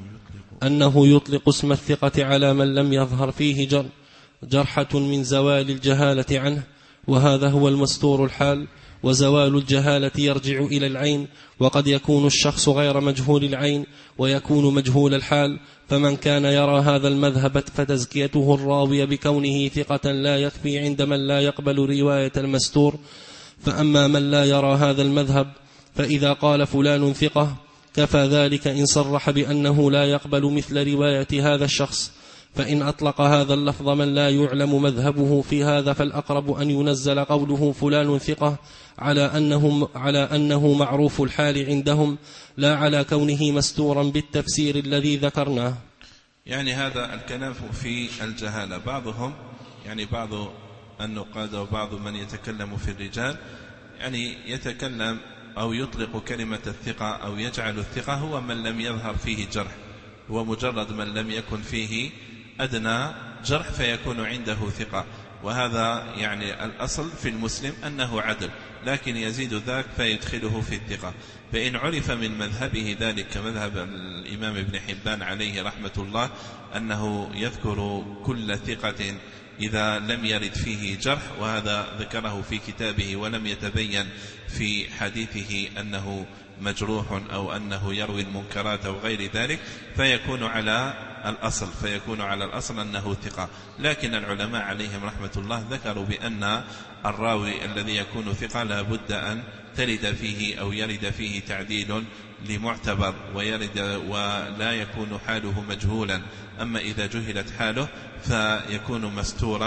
أنه يطلق اسم الثقة على من لم يظهر فيه جر جرحة من زوال الجهالة عنه، وهذا هو المستور الحال، وزوال الجهالة يرجع إلى العين، وقد يكون الشخص غير مجهول العين ويكون مجهول الحال، فمن كان يرى هذا المذهب فتزكيته الراوي بكونه ثقة لا يكفي عند من لا يقبل رواية المستور. فأما من لا يرى هذا المذهب فإذا قال فلان ثقة كفى ذلك إن صرح بأنه لا يقبل مثل رواية هذا الشخص. فإن أطلق هذا اللفظ من لا يعلم مذهبه في هذا فالأقرب أن ينزل قوله فلان ثقة على أنه, على أنه معروف الحال عندهم، لا على كونه مستورا بالتفسير الذي ذكرناه. يعني هذا الكلام في الجهالة، بعضهم يعني بعض النقاد وبعض من يتكلم في الرجال يعني يتكلم أو يطلق كلمة الثقة أو يجعل الثقة هو من لم يظهر فيه جرح، هو مجرد من لم يكن فيه أدنى جرح فيكون عنده ثقة، وهذا يعني الأصل في المسلم أنه عدل، لكن يزيد ذاك فيدخله في الثقة. فإن عرف من مذهبه ذلك كمذهب الإمام ابن حبان عليه رحمة الله أنه يذكر كل ثقة إذا لم يرد فيه جرح، وهذا ذكره في كتابه ولم يتبين في حديثه أنه مجروح أو أنه يروي المنكرات أو غير ذلك، فيكون على الأصل فيكون على الأصل أنه ثقة. لكن العلماء عليهم رحمة الله ذكروا بأن الراوي الذي يكون ثقة لا بد أن ترد فيه أو يرد فيه تعديل لمعتبر ويرد ولا يكون حاله مجهولا. أما إذا جهلت حاله فيكون مستورا،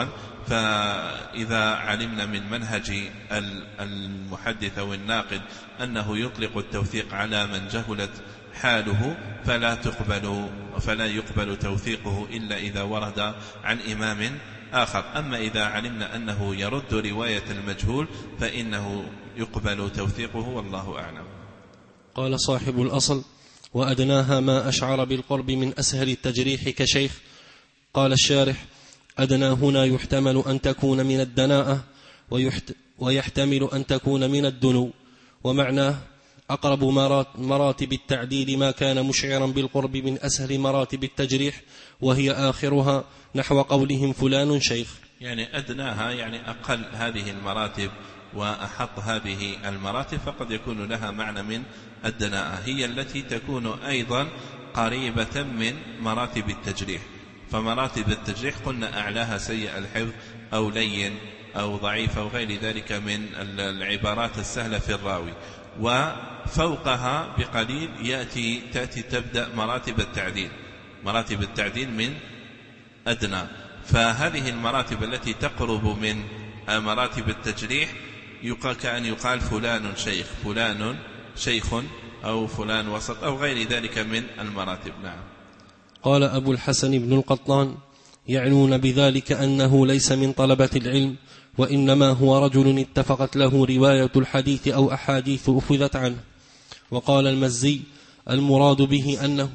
فإذا علمنا من منهج المحدث أو الناقد أنه يطلق التوثيق على من جهلت حاله فلا تقبل فلا يقبل توثيقه إلا إذا ورد عن إمام آخر. أما إذا علمنا أنه يرد رواية المجهول فإنه يقبل توثيقه، والله أعلم. قال صاحب الأصل: وأدناها ما أشعر بالقرب من أسهل التجريح كشيخ. قال الشارح: أدنى هنا يحتمل أن تكون من الدناءة ويحتمل أن تكون من الدنو، ومعناه أقرب مراتب التعديل ما كان مشعرا بالقرب من أسهل مراتب التجريح، وهي آخرها نحو قولهم فلان شيخ. يعني أدناها يعني أقل هذه المراتب وأحط هذه المراتب، فقد يكون لها معنى من الدناءة، هي التي تكون أيضا قريبة من مراتب التجريح. فمراتب التجريح قلنا أعلاها سيء الحفظ أو لين أو ضعيف أو غير ذلك من العبارات السهلة في الراوي، وفوقها بقليل يأتي تأتي تبدأ مراتب التعديل. مراتب التعديل من أدنى، فهذه المراتب التي تقرب من مراتب التجريح يقال كأن يقال فلان شيخ، فلان شيخ أو فلان وسط أو غير ذلك من المراتب. نعم. قال أبو الحسن بن القطان: يعنون بذلك أنه ليس من طلبة العلم، وإنما هو رجل اتفقت له رواية الحديث أو أحاديث أخذت عنه. وقال المزي: المراد به أنه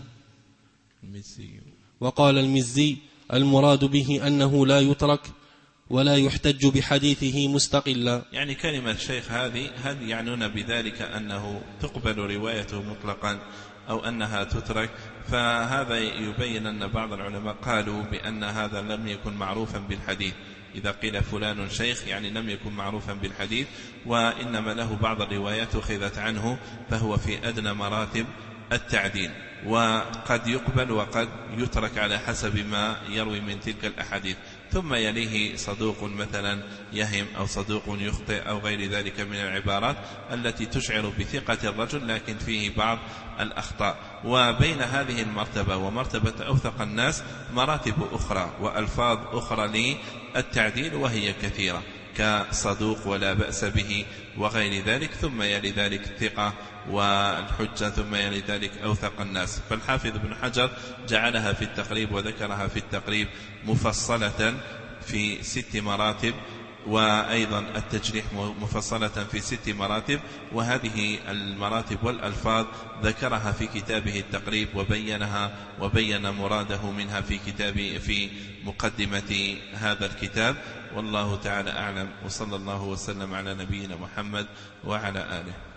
وقال المزي المراد به أنه لا يترك ولا يحتج بحديثه مستقلا. يعني كلمة شيخ هذه هل يعنون بذلك أنه تقبل روايته مطلقا أو أنها تترك؟ فهذا يبين أن بعض العلماء قالوا بأن هذا لم يكن معروفا بالحديث. إذا قيل فلان شيخ يعني لم يكن معروفا بالحديث، وإنما له بعض الروايات أخذت عنه، فهو في أدنى مراتب التعديل، وقد يقبل وقد يترك على حسب ما يروي من تلك الأحاديث. ثم يليه صدوق مثلا يهم أو صدوق يخطئ أو غير ذلك من العبارات التي تشعر بثقة الرجل لكن فيه بعض الأخطاء. وبين هذه المرتبة ومرتبة أوثق الناس مراتب أخرى وألفاظ أخرى للتعديل وهي كثيرة، كصدوق ولا بأس به وغير ذلك، ثم يلي ذلك ثقة والحجة، ثم يلي ذلك أوثق الناس. فالحافظ ابن حجر جعلها في التقريب وذكرها في التقريب مفصلة في ست مراتب، وأيضا التجريح مفصلة في ست مراتب، وهذه المراتب والألفاظ ذكرها في كتابه التقريب وبينها وبين مراده منها في كتاب في مقدمة هذا الكتاب. والله تعالى أعلم، وصلى الله وسلم على نبينا محمد وعلى آله.